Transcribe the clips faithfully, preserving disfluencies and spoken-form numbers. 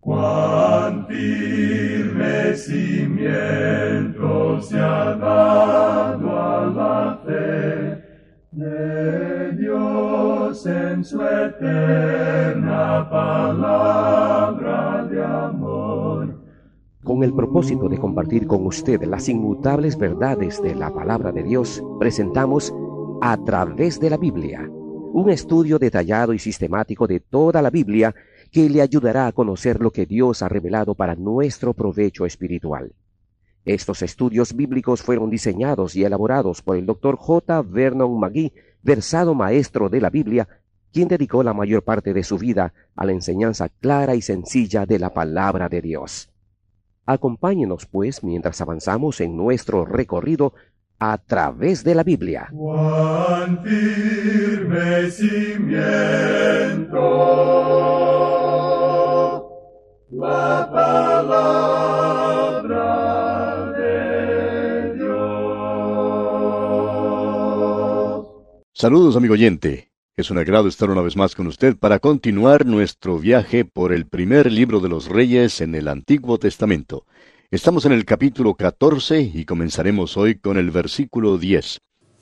Cuán firme cimiento se ha dado a la fe de Dios en su eterna palabra de amor. Con el propósito de compartir con usted las inmutables verdades de la palabra de Dios, presentamos A Través de la Biblia, un estudio detallado y sistemático de toda la Biblia que le ayudará a conocer lo que Dios ha revelado para nuestro provecho espiritual. Estos estudios bíblicos fueron diseñados y elaborados por el doctor J. Vernon McGee, versado maestro de la Biblia, quien dedicó la mayor parte de su vida a la enseñanza clara y sencilla de la palabra de Dios. Acompáñenos, pues, mientras avanzamos en nuestro recorrido a través de la Biblia. Cuán firme cimiento la palabra de Dios. Saludos, amigo oyente. Es un agrado estar una vez más con usted para continuar nuestro viaje por el primer libro de los Reyes en el Antiguo Testamento. Estamos en el capítulo catorce y comenzaremos hoy con el versículo diez.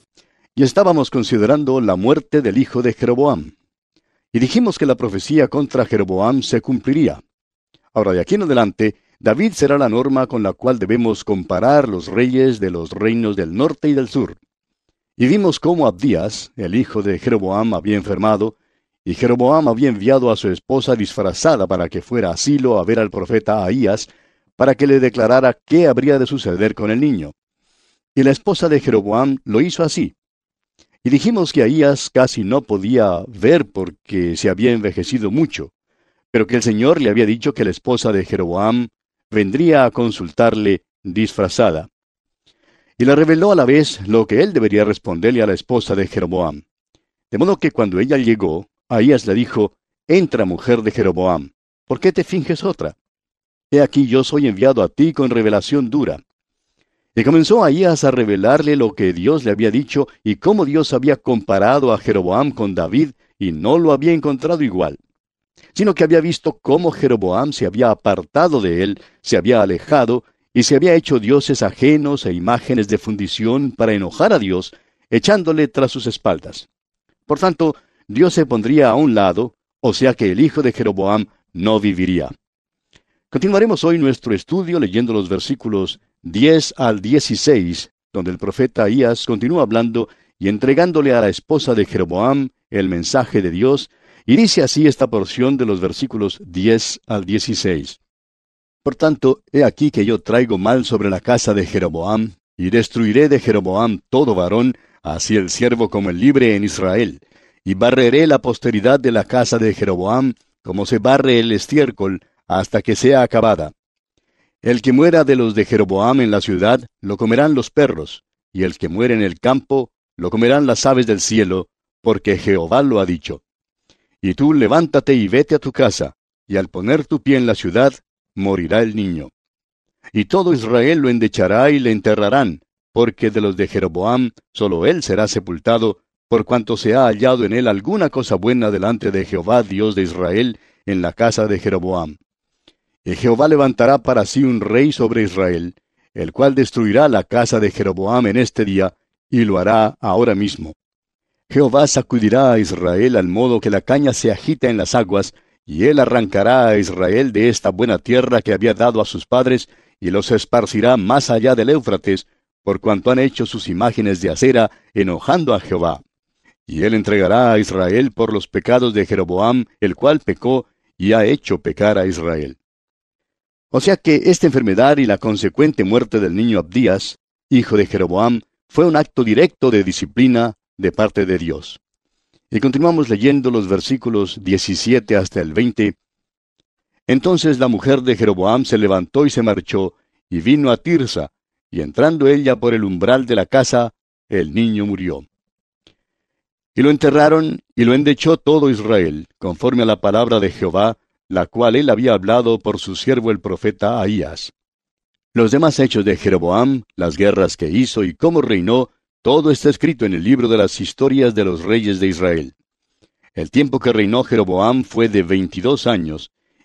Y estábamos considerando la muerte del hijo de Jeroboam. Y dijimos que la profecía contra Jeroboam se cumpliría. Ahora, de aquí en adelante, David será la norma con la cual debemos comparar los reyes de los reinos del norte y del sur. Y vimos cómo Abdías, el hijo de Jeroboam, había enfermado, y Jeroboam había enviado a su esposa disfrazada para que fuera a Silo a ver al profeta Ahías, para que le declarara qué habría de suceder con el niño. Y la esposa de Jeroboam lo hizo así. Y dijimos que Ahías casi no podía ver porque se había envejecido mucho, pero que el Señor le había dicho que la esposa de Jeroboam vendría a consultarle disfrazada. Y le reveló a la vez lo que él debería responderle a la esposa de Jeroboam. De modo que cuando ella llegó, Ahías le dijo: «Entra, mujer de Jeroboam, ¿por qué te finges otra? He aquí yo soy enviado a ti con revelación dura». Y comenzó Ahías a revelarle lo que Dios le había dicho y cómo Dios había comparado a Jeroboam con David y no lo había encontrado igual, sino que había visto cómo Jeroboam se había apartado de él, se había alejado y se había hecho dioses ajenos e imágenes de fundición para enojar a Dios, echándole tras sus espaldas. Por tanto, Dios se pondría a un lado, o sea que el hijo de Jeroboam no viviría. Continuaremos hoy nuestro estudio leyendo los versículos diez al dieciséis, donde el profeta Ahías continúa hablando y entregándole a la esposa de Jeroboam el mensaje de Dios, y dice así esta porción de los versículos diez al dieciséis. «Por tanto, he aquí que yo traigo mal sobre la casa de Jeroboam, y destruiré de Jeroboam todo varón, así el siervo como el libre en Israel, y barreré la posteridad de la casa de Jeroboam, como se barre el estiércol, hasta que sea acabada. El que muera de los de Jeroboam en la ciudad, lo comerán los perros, y el que muere en el campo, lo comerán las aves del cielo, porque Jehová lo ha dicho. Y tú levántate y vete a tu casa, y al poner tu pie en la ciudad, morirá el niño. Y todo Israel lo endechará y le enterrarán, porque de los de Jeroboam solo él será sepultado, por cuanto se ha hallado en él alguna cosa buena delante de Jehová Dios de Israel en la casa de Jeroboam. Y Jehová levantará para sí un rey sobre Israel, el cual destruirá la casa de Jeroboam en este día, y lo hará ahora mismo. Jehová sacudirá a Israel al modo que la caña se agita en las aguas, y él arrancará a Israel de esta buena tierra que había dado a sus padres, y los esparcirá más allá del Éufrates, por cuanto han hecho sus imágenes de acera, enojando a Jehová. Y él entregará a Israel por los pecados de Jeroboam, el cual pecó, y ha hecho pecar a Israel». O sea que esta enfermedad y la consecuente muerte del niño Abdías, hijo de Jeroboam, fue un acto directo de disciplina de parte de Dios. Y continuamos leyendo los versículos diecisiete hasta el veinte. Entonces la mujer de Jeroboam se levantó y se marchó, y vino a Tirsa, y entrando ella por el umbral de la casa, el niño murió. Y lo enterraron, y lo endechó todo Israel, conforme a la palabra de Jehová, la cual él había hablado por su siervo el profeta Ahías. Los demás hechos de Jeroboam, las guerras que hizo y cómo reinó, todo está escrito en el libro de las historias de los reyes de Israel. El tiempo que reinó Jeroboam fue de veintidós años,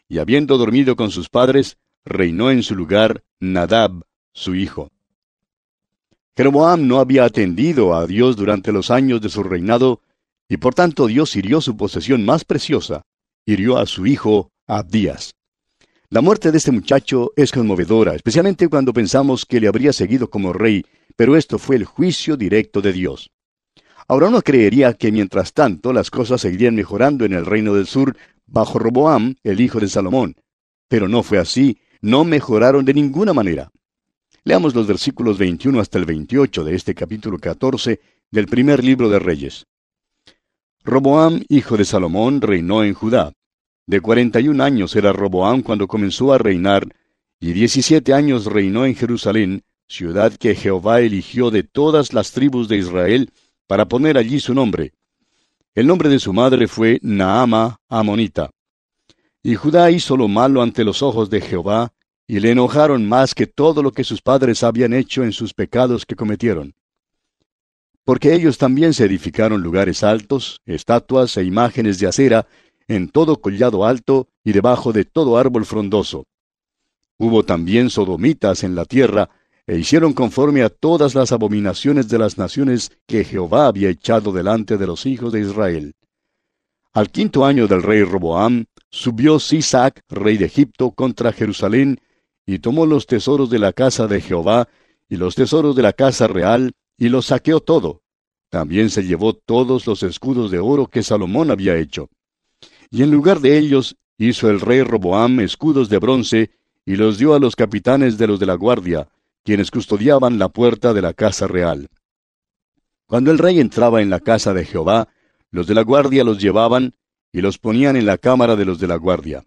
y habiendo dormido con sus padres, reinó en su lugar Nadab, su hijo. Jeroboam no había atendido a Dios durante los años de su reinado, y por tanto Dios hirió su posesión más preciosa, hirió a su hijo Abdías. La muerte de este muchacho es conmovedora, especialmente cuando pensamos que le habría seguido como rey, pero esto fue el juicio directo de Dios. Ahora uno creería que mientras tanto las cosas seguirían mejorando en el reino del sur bajo Roboam, el hijo de Salomón. Pero no fue así, no mejoraron de ninguna manera. Leamos los versículos veintiuno hasta el veintiocho de este capítulo catorce del primer libro de Reyes. Roboam, hijo de Salomón, reinó en Judá. De cuarenta y un años era Roboam cuando comenzó a reinar, y diecisiete años reinó en Jerusalén, ciudad que Jehová eligió de todas las tribus de Israel para poner allí su nombre. El nombre de su madre fue Naama Amonita. Y Judá hizo lo malo ante los ojos de Jehová, y le enojaron más que todo lo que sus padres habían hecho en sus pecados que cometieron. Porque ellos también se edificaron lugares altos, estatuas e imágenes de acera, en todo collado alto y debajo de todo árbol frondoso. Hubo también sodomitas en la tierra, e hicieron conforme a todas las abominaciones de las naciones que Jehová había echado delante de los hijos de Israel. Al quinto año del rey Roboam, subió Sisac, rey de Egipto, contra Jerusalén, y tomó los tesoros de la casa de Jehová, y los tesoros de la casa real, y los saqueó todo. También se llevó todos los escudos de oro que Salomón había hecho. Y en lugar de ellos, hizo el rey Roboam escudos de bronce, y los dio a los capitanes de los de la guardia, quienes custodiaban la puerta de la casa real. Cuando el rey entraba en la casa de Jehová, los de la guardia los llevaban, y los ponían en la cámara de los de la guardia.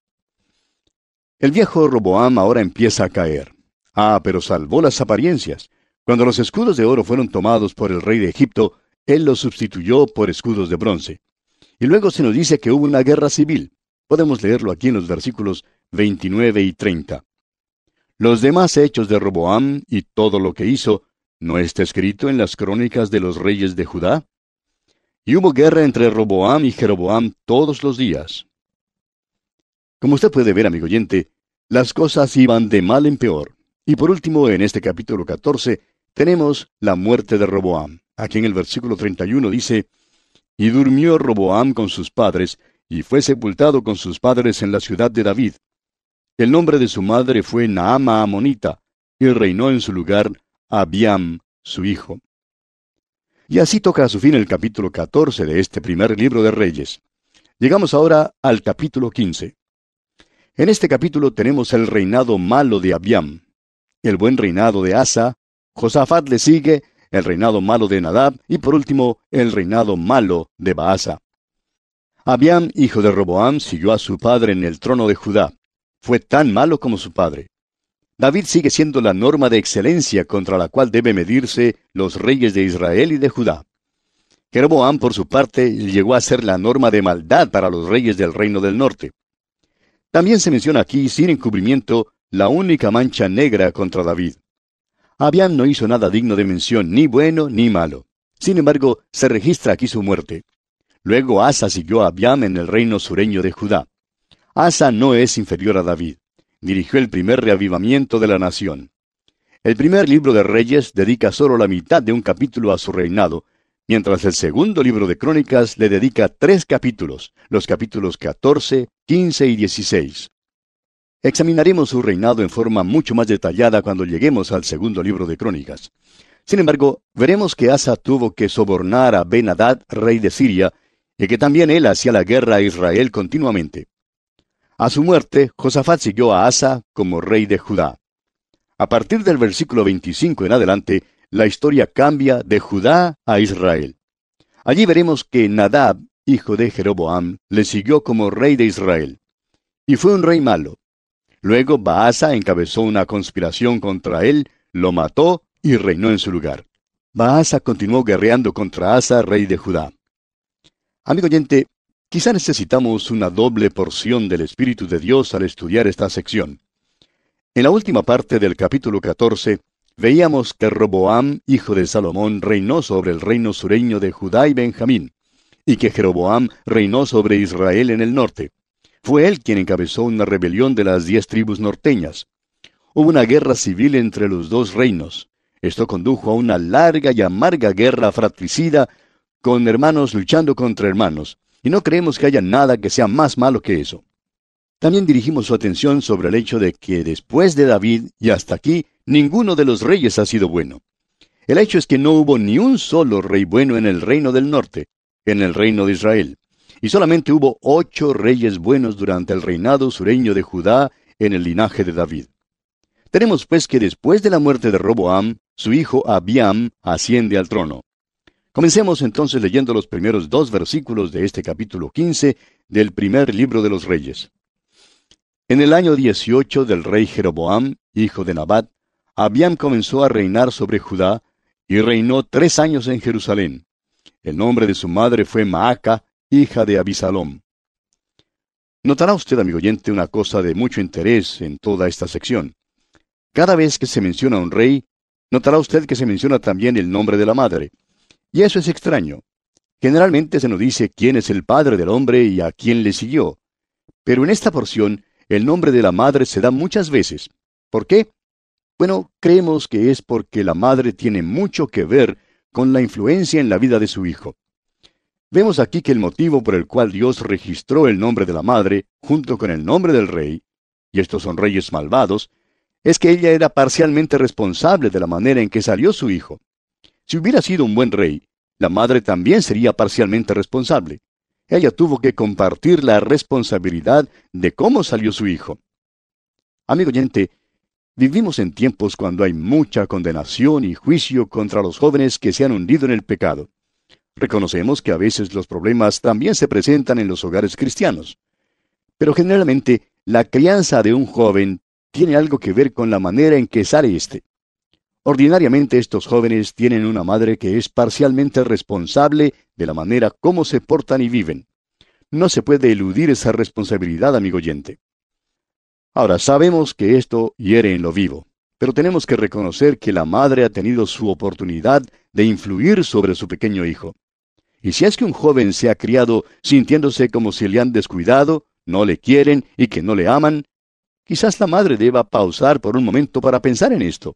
El viejo Roboam ahora empieza a caer. Ah, pero salvó las apariencias. Cuando los escudos de oro fueron tomados por el rey de Egipto, él los sustituyó por escudos de bronce. Y luego se nos dice que hubo una guerra civil. Podemos leerlo aquí en los versículos veintinueve y treinta. Los demás hechos de Roboam y todo lo que hizo, ¿no está escrito en las crónicas de los reyes de Judá? Y hubo guerra entre Roboam y Jeroboam todos los días. Como usted puede ver, amigo oyente, las cosas iban de mal en peor. Y por último, en este capítulo catorce, tenemos la muerte de Roboam. Aquí en el versículo treinta y uno dice: Y durmió Roboam con sus padres, y fue sepultado con sus padres en la ciudad de David. El nombre de su madre fue Naama Amonita, y reinó en su lugar Abiam, su hijo. Y así toca a su fin el capítulo catorce de este primer libro de Reyes. Llegamos ahora al capítulo quince. En este capítulo tenemos el reinado malo de Abiam, el buen reinado de Asa, Josafat le sigue, el reinado malo de Nadab, y por último, el reinado malo de Baasa. Abiam, hijo de Roboam, siguió a su padre en el trono de Judá. Fue tan malo como su padre. David sigue siendo la norma de excelencia contra la cual debe medirse los reyes de Israel y de Judá. Jeroboam, por su parte, llegó a ser la norma de maldad para los reyes del reino del norte. También se menciona aquí, sin encubrimiento, la única mancha negra contra David. Abiam no hizo nada digno de mención, ni bueno ni malo. Sin embargo, se registra aquí su muerte. Luego Asa siguió a Abiam en el reino sureño de Judá. Asa no es inferior a David. Dirigió el primer reavivamiento de la nación. El primer libro de Reyes dedica solo la mitad de un capítulo a su reinado, mientras el segundo libro de Crónicas le dedica tres capítulos, los capítulos catorce, quince y dieciséis. Examinaremos su reinado en forma mucho más detallada cuando lleguemos al segundo libro de Crónicas. Sin embargo, veremos que Asa tuvo que sobornar a Ben-Hadad, rey de Siria, y que también él hacía la guerra a Israel continuamente. A su muerte, Josafat siguió a Asa como rey de Judá. A partir del versículo veinticinco en adelante, la historia cambia de Judá a Israel. Allí veremos que Nadab, hijo de Jeroboam, le siguió como rey de Israel. Y fue un rey malo. Luego Baasa encabezó una conspiración contra él, lo mató y reinó en su lugar. Baasa continuó guerreando contra Asa, rey de Judá. Amigo oyente, quizá necesitamos una doble porción del Espíritu de Dios al estudiar esta sección. En la última parte del capítulo catorce, veíamos que Roboam, hijo de Salomón, reinó sobre el reino sureño de Judá y Benjamín, y que Jeroboam reinó sobre Israel en el norte. Fue él quien encabezó una rebelión de las diez tribus norteñas. Hubo una guerra civil entre los dos reinos. Esto condujo a una larga y amarga guerra fratricida, con hermanos luchando contra hermanos, y no creemos que haya nada que sea más malo que eso. También dirigimos su atención sobre el hecho de que después de David y hasta aquí, ninguno de los reyes ha sido bueno. El hecho es que no hubo ni un solo rey bueno en el reino del norte, en el reino de Israel, y solamente hubo ocho reyes buenos durante el reinado sureño de Judá en el linaje de David. Tenemos pues que después de la muerte de Roboam, su hijo Abiam asciende al trono. Comencemos entonces leyendo los primeros dos versículos de este capítulo quince del primer libro de los Reyes. En el año dieciocho del rey Jeroboam, hijo de Nabat, Abiam comenzó a reinar sobre Judá, y reinó tres años en Jerusalén. El nombre de su madre fue Maaca, hija de Abisalom. Notará usted, amigo oyente, una cosa de mucho interés en toda esta sección. Cada vez que se menciona un rey, notará usted que se menciona también el nombre de la madre. Y eso es extraño. Generalmente se nos dice quién es el padre del hombre y a quién le siguió. Pero en esta porción, el nombre de la madre se da muchas veces. ¿Por qué? Bueno, creemos que es porque la madre tiene mucho que ver con la influencia en la vida de su hijo. Vemos aquí que el motivo por el cual Dios registró el nombre de la madre, junto con el nombre del rey, y estos son reyes malvados, es que ella era parcialmente responsable de la manera en que salió su hijo. Si hubiera sido un buen rey, la madre también sería parcialmente responsable. Ella tuvo que compartir la responsabilidad de cómo salió su hijo. Amigo oyente, vivimos en tiempos cuando hay mucha condenación y juicio contra los jóvenes que se han hundido en el pecado. Reconocemos que a veces los problemas también se presentan en los hogares cristianos. Pero generalmente, la crianza de un joven tiene algo que ver con la manera en que sale éste. Ordinariamente estos jóvenes tienen una madre que es parcialmente responsable de la manera como se portan y viven. No se puede eludir esa responsabilidad, amigo oyente. Ahora, sabemos que esto hiere en lo vivo, pero tenemos que reconocer que la madre ha tenido su oportunidad de influir sobre su pequeño hijo. Y si es que un joven se ha criado sintiéndose como si le han descuidado, no le quieren y que no le aman, quizás la madre deba pausar por un momento para pensar en esto.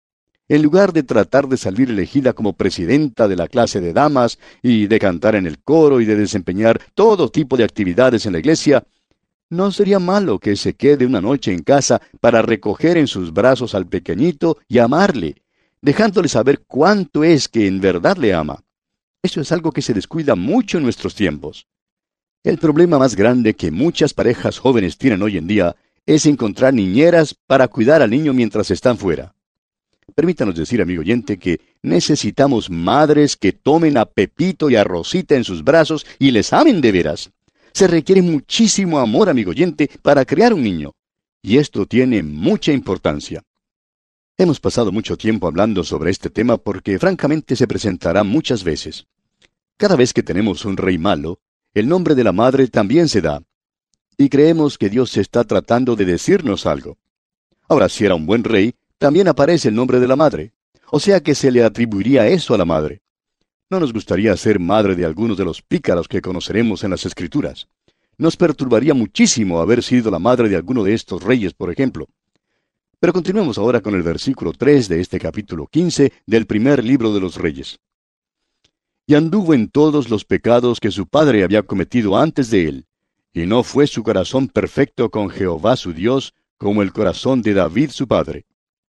En lugar de tratar de salir elegida como presidenta de la clase de damas y de cantar en el coro y de desempeñar todo tipo de actividades en la iglesia, no sería malo que se quede una noche en casa para recoger en sus brazos al pequeñito y amarle, dejándole saber cuánto es que en verdad le ama. Eso es algo que se descuida mucho en nuestros tiempos. El problema más grande que muchas parejas jóvenes tienen hoy en día es encontrar niñeras para cuidar al niño mientras están fuera. Permítanos decir, amigo oyente, que necesitamos madres que tomen a Pepito y a Rosita en sus brazos y les amen de veras. Se requiere muchísimo amor, amigo oyente, para criar un niño. Y esto tiene mucha importancia. Hemos pasado mucho tiempo hablando sobre este tema porque francamente se presentará muchas veces. Cada vez que tenemos un rey malo, el nombre de la madre también se da. Y creemos que Dios está tratando de decirnos algo. Ahora, si era un buen rey, también aparece el nombre de la madre. O sea que se le atribuiría eso a la madre. No nos gustaría ser madre de algunos de los pícaros que conoceremos en las Escrituras. Nos perturbaría muchísimo haber sido la madre de alguno de estos reyes, por ejemplo. Pero continuemos ahora con el versículo tres de este capítulo quince del primer libro de los Reyes. Y anduvo en todos los pecados que su padre había cometido antes de él, y no fue su corazón perfecto con Jehová su Dios, como el corazón de David su padre.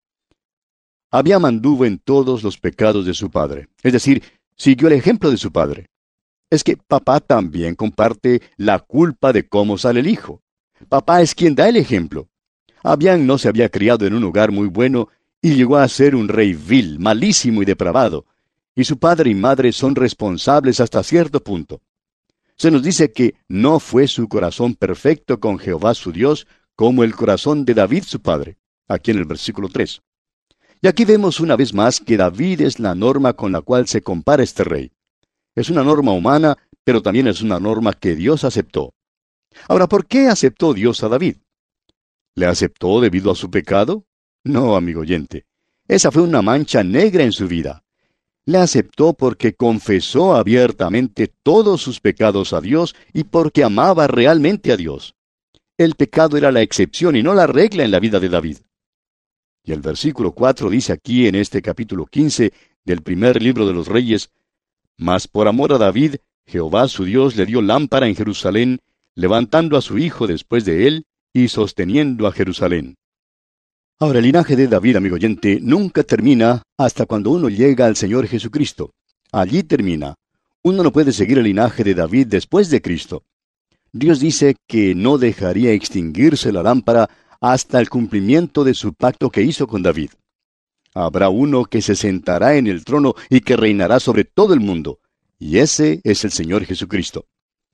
Abiam anduvo en todos los pecados de su padre, es decir, siguió el ejemplo de su padre. Es que papá también comparte la culpa de cómo sale el hijo. Papá es quien da el ejemplo. Abiam no se había criado en un hogar muy bueno y llegó a ser un rey vil, malísimo y depravado, y su padre y madre son responsables hasta cierto punto. Se nos dice que no fue su corazón perfecto con Jehová su Dios, como el corazón de David su padre, aquí en el versículo tres. Y aquí vemos una vez más que David es la norma con la cual se compara este rey. Es una norma humana, pero también es una norma que Dios aceptó. Ahora, ¿por qué aceptó Dios a David? ¿Le aceptó debido a su pecado? No, amigo oyente. Esa fue una mancha negra en su vida. Le aceptó porque confesó abiertamente todos sus pecados a Dios y porque amaba realmente a Dios. El pecado era la excepción y no la regla en la vida de David. Y el versículo cuatro dice aquí en este capítulo quince del primer libro de los Reyes: Mas por amor a David, Jehová su Dios le dio lámpara en Jerusalén, levantando a su hijo después de él y sosteniendo a Jerusalén. Ahora, el linaje de David, amigo oyente, nunca termina hasta cuando uno llega al Señor Jesucristo. Allí termina. Uno no puede seguir el linaje de David después de Cristo. Dios dice que no dejaría extinguirse la lámpara hasta el cumplimiento de su pacto que hizo con David. Habrá uno que se sentará en el trono y que reinará sobre todo el mundo, y ese es el Señor Jesucristo.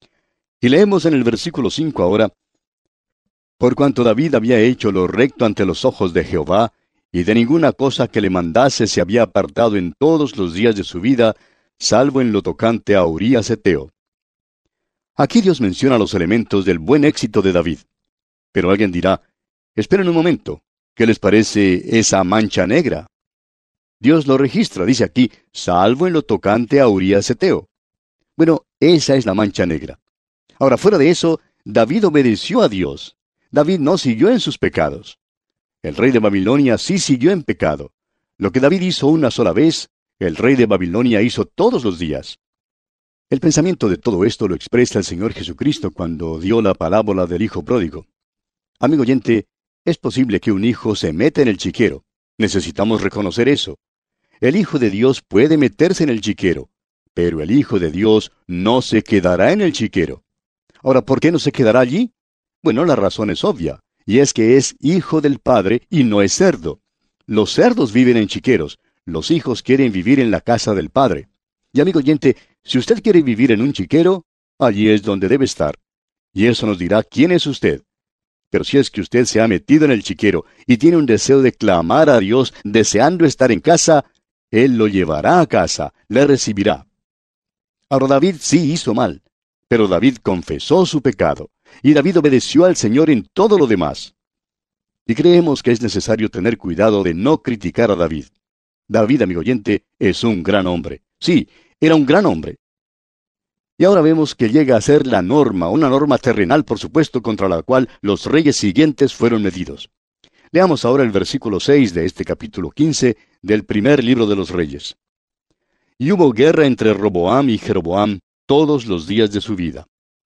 Y leemos en el versículo cinco ahora: Por cuanto David había hecho lo recto ante los ojos de Jehová, y de ninguna cosa que le mandase se había apartado en todos los días de su vida, salvo en lo tocante a Urías heteo. Aquí Dios menciona los elementos del buen éxito de David. Pero alguien dirá: esperen un momento, ¿qué les parece esa mancha negra? Dios lo registra, dice aquí, salvo en lo tocante a Urías heteo. Bueno, esa es la mancha negra. Ahora, fuera de eso, David obedeció a Dios. David no siguió en sus pecados. El rey de Babilonia sí siguió en pecado. Lo que David hizo una sola vez, el rey de Babilonia hizo todos los días. El pensamiento de todo esto lo expresa el Señor Jesucristo cuando dio la parábola del hijo pródigo. Amigo oyente, es posible que un hijo se meta en el chiquero. Necesitamos reconocer eso. El Hijo de Dios puede meterse en el chiquero, pero el Hijo de Dios no se quedará en el chiquero. Ahora, ¿por qué no se quedará allí? Bueno, la razón es obvia, y es que es hijo del Padre y no es cerdo. Los cerdos viven en chiqueros, los hijos quieren vivir en la casa del Padre. Y amigo oyente, si usted quiere vivir en un chiquero, allí es donde debe estar. Y eso nos dirá quién es usted. Pero si es que usted se ha metido en el chiquero y tiene un deseo de clamar a Dios, deseando estar en casa, Él lo llevará a casa, le recibirá. Ahora, David sí hizo mal, pero David confesó su pecado, y David obedeció al Señor en todo lo demás. Y creemos que es necesario tener cuidado de no criticar a David. David, amigo oyente, es un gran hombre. Sí, era un gran hombre. Y ahora vemos que llega a ser la norma, una norma terrenal, por supuesto, contra la cual los reyes siguientes fueron medidos. Leamos ahora el versículo seis de este capítulo quince del primer libro de los Reyes. Y hubo guerra entre Roboam y Jeroboam todos los días de su vida.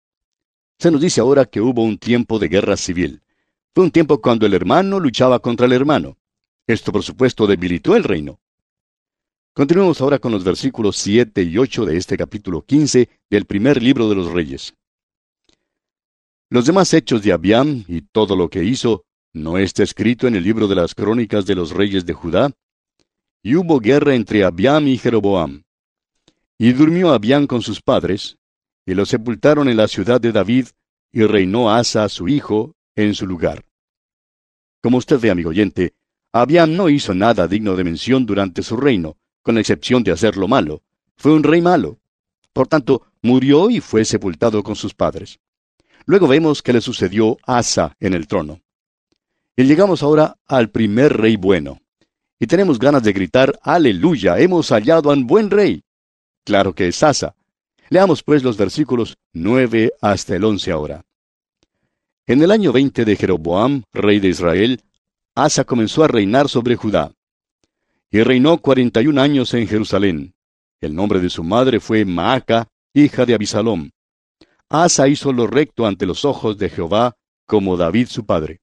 Se nos dice ahora que hubo un tiempo de guerra civil. Fue un tiempo cuando el hermano luchaba contra el hermano. Esto, por supuesto, debilitó el reino. Continuemos ahora con los versículos siete y ocho de este capítulo quince del primer libro de los Reyes. Los demás hechos de Abiam y todo lo que hizo, ¿no está escrito en el libro de las crónicas de los reyes de Judá? Y hubo guerra entre Abiam y Jeroboam. Y durmió Abiam con sus padres, y lo sepultaron en la ciudad de David, y reinó Asa, su hijo, en su lugar. Como usted ve, amigo oyente, Abiam no hizo nada digno de mención durante su reino, con la excepción de hacer lo malo. Fue un rey malo. Por tanto, murió y fue sepultado con sus padres. Luego vemos que le sucedió Asa en el trono. Y llegamos ahora al primer rey bueno. Y tenemos ganas de gritar, ¡Aleluya! ¡Hemos hallado a un buen rey! Claro que es Asa. Leamos pues los versículos nueve hasta el once ahora. En el año veinte de Jeroboam, rey de Israel, Asa comenzó a reinar sobre Judá. Y reinó cuarenta y un años en Jerusalén. El nombre de su madre fue Maaca, hija de Abisalom. Asa hizo lo recto ante los ojos de Jehová, como David su padre.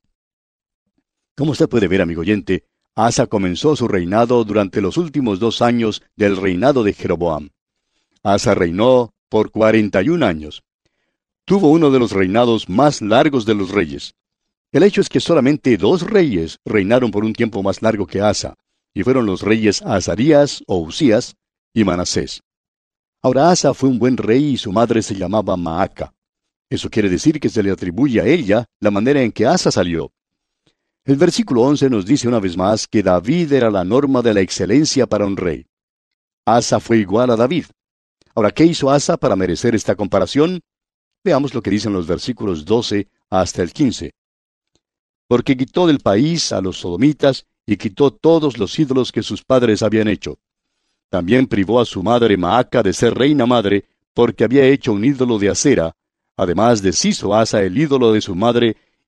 Como usted puede ver, amigo oyente, Asa comenzó su reinado durante los últimos dos años del reinado de Jeroboam. Asa reinó por cuarenta y un años. Tuvo uno de los reinados más largos de los reyes. El hecho es que solamente dos reyes reinaron por un tiempo más largo que Asa, y fueron los reyes Azarías o Usías y Manasés. Ahora Asa fue un buen rey y su madre se llamaba Maaca. Eso quiere decir que se le atribuye a ella la manera en que Asa salió. El versículo once nos dice una vez más que David era la norma de la excelencia para un rey. Asa fue igual a David. Ahora, ¿qué hizo Asa para merecer esta comparación? Veamos lo que dicen los versículos doce hasta el quince. Porque quitó del país a los sodomitas y quitó todos los ídolos que sus padres habían hecho. También privó a su madre Maaca de ser reina madre, porque había hecho un ídolo de acera. Además deshizo Asa el ídolo de su madre,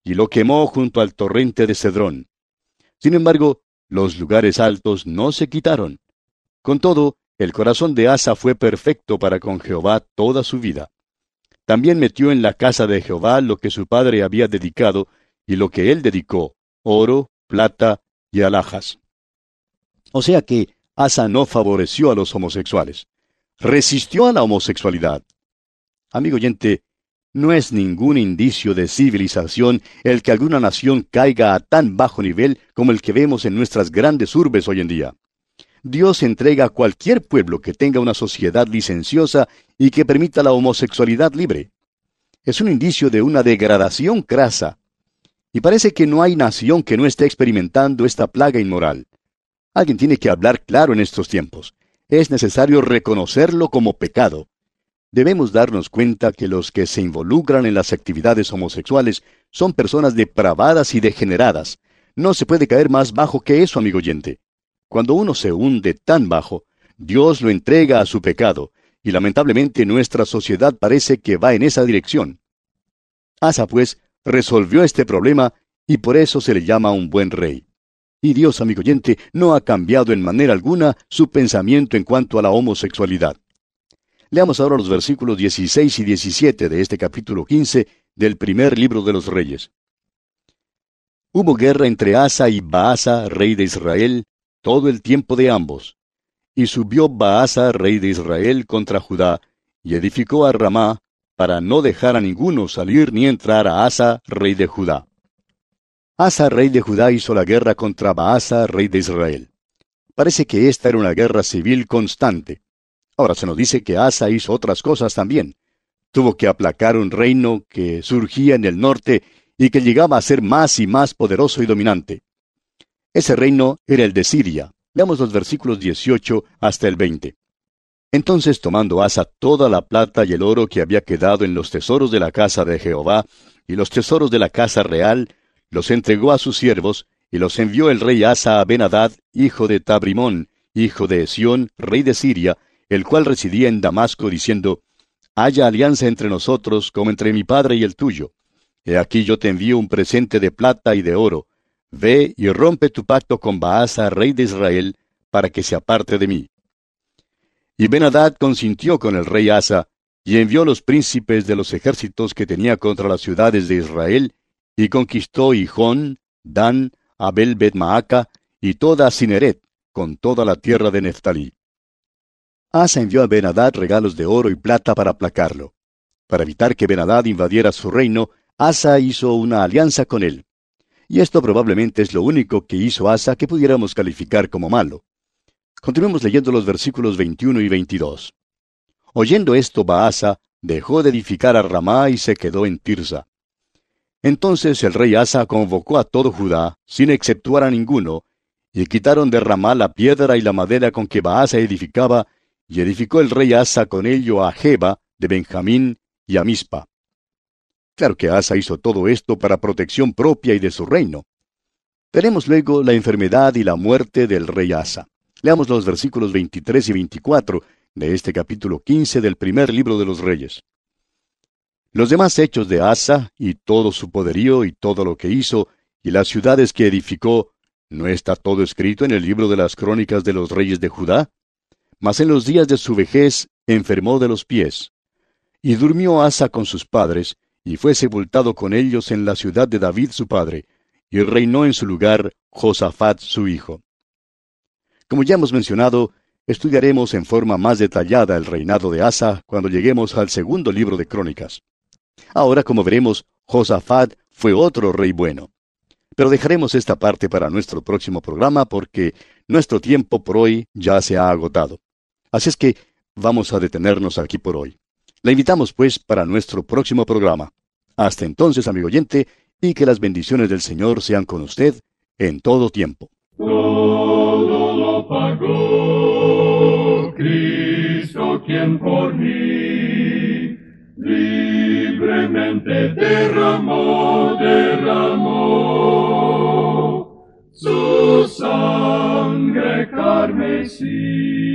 y lo quemó junto al torrente de Cedrón. Sin embargo, los lugares altos no se quitaron. Con todo, el corazón de Asa fue perfecto para con Jehová toda su vida. También metió en la casa de Jehová lo que su padre había dedicado, y lo que él dedicó, oro, plata y alhajas. O sea que Asa no favoreció a los homosexuales. Resistió a la homosexualidad. Amigo oyente, no es ningún indicio de civilización el que alguna nación caiga a tan bajo nivel como el que vemos en nuestras grandes urbes hoy en día. Dios entrega a cualquier pueblo que tenga una sociedad licenciosa y que permita la homosexualidad libre. Es un indicio de una degradación crasa. Y parece que no hay nación que no esté experimentando esta plaga inmoral. Alguien tiene que hablar claro en estos tiempos. Es necesario reconocerlo como pecado. Debemos darnos cuenta que los que se involucran en las actividades homosexuales son personas depravadas y degeneradas. No se puede caer más bajo que eso, amigo oyente. Cuando uno se hunde tan bajo, Dios lo entrega a su pecado, y lamentablemente nuestra sociedad parece que va en esa dirección. Asa, pues, resolvió este problema, y por eso se le llama un buen rey. Y Dios, amigo oyente, no ha cambiado en manera alguna su pensamiento en cuanto a la homosexualidad. Leamos ahora los versículos dieciséis y diecisiete de este capítulo quince del primer libro de los Reyes. Hubo guerra entre Asa y Baasa, rey de Israel, todo el tiempo de ambos. Y subió Baasa, rey de Israel, contra Judá, y edificó a Ramá, para no dejar a ninguno salir ni entrar a Asa, rey de Judá. Asa, rey de Judá, hizo la guerra contra Baasa, rey de Israel. Parece que esta era una guerra civil constante. Ahora se nos dice que Asa hizo otras cosas también. Tuvo que aplacar un reino que surgía en el norte y que llegaba a ser más y más poderoso y dominante. Ese reino era el de Siria. Veamos los versículos dieciocho hasta el veinte. Entonces, tomando Asa toda la plata y el oro que había quedado en los tesoros de la casa de Jehová y los tesoros de la casa real, los entregó a sus siervos, y los envió el rey Asa a Ben-Hadad, hijo de Tabrimón, hijo de Esión, rey de Siria, el cual residía en Damasco, diciendo: Haya alianza entre nosotros, como entre mi padre y el tuyo. He aquí yo te envío un presente de plata y de oro. Ve y rompe tu pacto con Baasa, rey de Israel, para que se aparte de mí. Y Ben-Hadad consintió con el rey Asa, y envió los príncipes de los ejércitos que tenía contra las ciudades de Israel, y conquistó Hijón, Dan, Abel-Bet-Maaca, y toda Cineret, con toda la tierra de Neftalí. Asa envió a Ben-Hadad regalos de oro y plata para aplacarlo. Para evitar que Ben-Hadad invadiera su reino, Asa hizo una alianza con él. Y esto probablemente es lo único que hizo Asa que pudiéramos calificar como malo. Continuemos leyendo los versículos veintiuno y veintidós. Oyendo esto, Baasa dejó de edificar a Ramá y se quedó en Tirsa. Entonces el rey Asa convocó a todo Judá, sin exceptuar a ninguno, y quitaron de Ramá la piedra y la madera con que Baasa edificaba, y edificó el rey Asa con ello a Geba de Benjamín y a Mispa. Claro que Asa hizo todo esto para protección propia y de su reino. Tenemos luego la enfermedad y la muerte del rey Asa. Leamos los versículos veintitrés y veinticuatro de este capítulo quince del primer libro de los Reyes. Los demás hechos de Asa, y todo su poderío y todo lo que hizo, y las ciudades que edificó, ¿no está todo escrito en el libro de las crónicas de los reyes de Judá? Mas en los días de su vejez enfermó de los pies. Y durmió Asa con sus padres, y fue sepultado con ellos en la ciudad de David su padre, y reinó en su lugar Josafat su hijo. Como ya hemos mencionado, estudiaremos en forma más detallada el reinado de Asa cuando lleguemos al segundo libro de Crónicas. Ahora, como veremos, Josafat fue otro rey bueno. Pero dejaremos esta parte para nuestro próximo programa porque nuestro tiempo por hoy ya se ha agotado. Así es que vamos a detenernos aquí por hoy. La invitamos, pues, para nuestro próximo programa. Hasta entonces, amigo oyente, y que las bendiciones del Señor sean con usted en todo tiempo. Todo lo pagó Cristo, quien por mí libremente derramó, derramó su sangre carmesí.